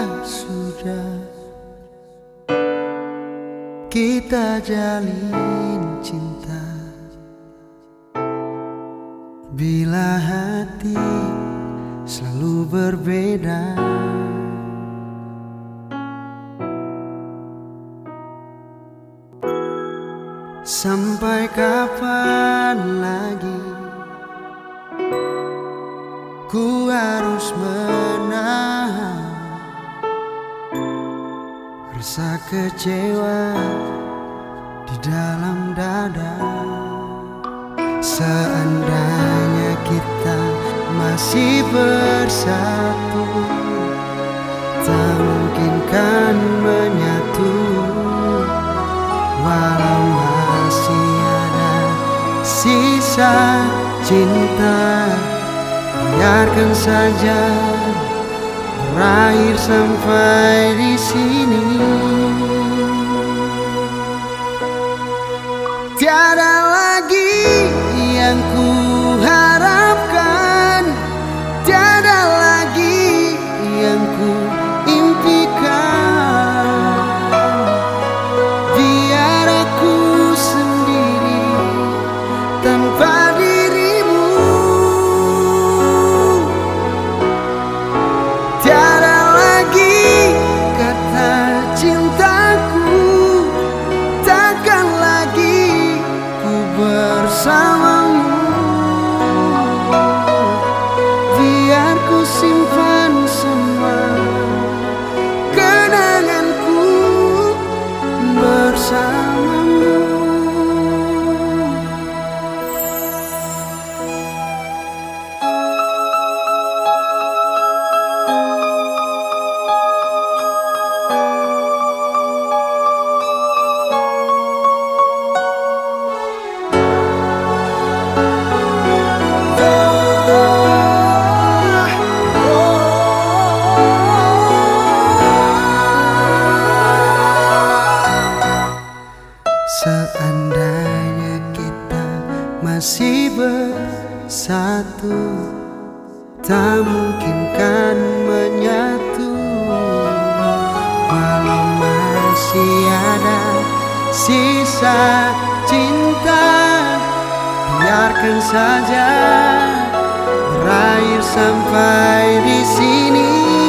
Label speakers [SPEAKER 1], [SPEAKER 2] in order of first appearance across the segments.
[SPEAKER 1] sudah kita jalin cinta, bila hati selalu berbeda, sampai kapan lagi ku harus menahan rasa kecewa di dalam dada. Seandainya kita masih bersatu, tak mungkin kan menyatu. Walau masih ada sisa cinta, biarkan saja berakhir sampai di sini. Tiada lagi yang ku harapkan, tiada lagi yang ku impikan. Biar aku sendiri tanpa dirimu. Tiada lagi kata cintaku, takkan lagi ku bersamamu. Biar ku simpan semua kenanganku bersamamu. Seandainya kita masih bersatu, tak mungkin kan menyatu. Walau masih ada sisa cinta, biarkan saja berakhir sampai di sini.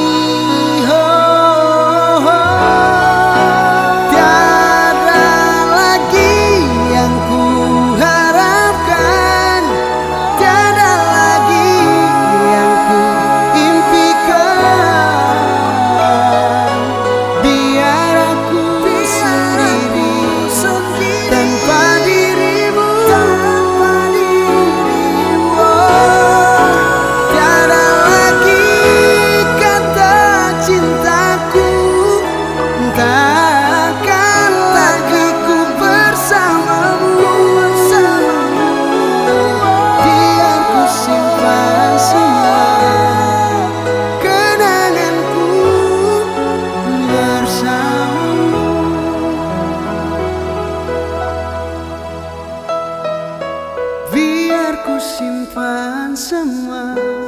[SPEAKER 1] Ku simpan semua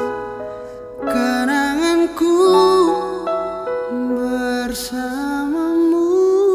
[SPEAKER 1] kenanganku bersamamu.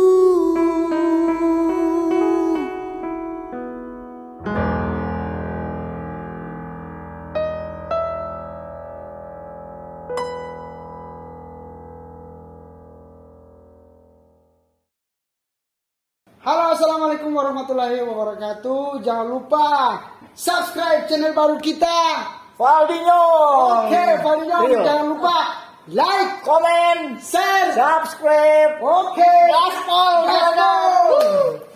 [SPEAKER 2] Halo, assalamualaikum warahmatullahi wabarakatuh. Jangan lupa subscribe channel baru kita,
[SPEAKER 3] Valdinho.
[SPEAKER 2] Oke, Valdinho. Jangan lupa like,
[SPEAKER 3] comment,
[SPEAKER 2] share,
[SPEAKER 3] subscribe.
[SPEAKER 2] Oke,
[SPEAKER 3] Gaspol.
[SPEAKER 2] gaspol.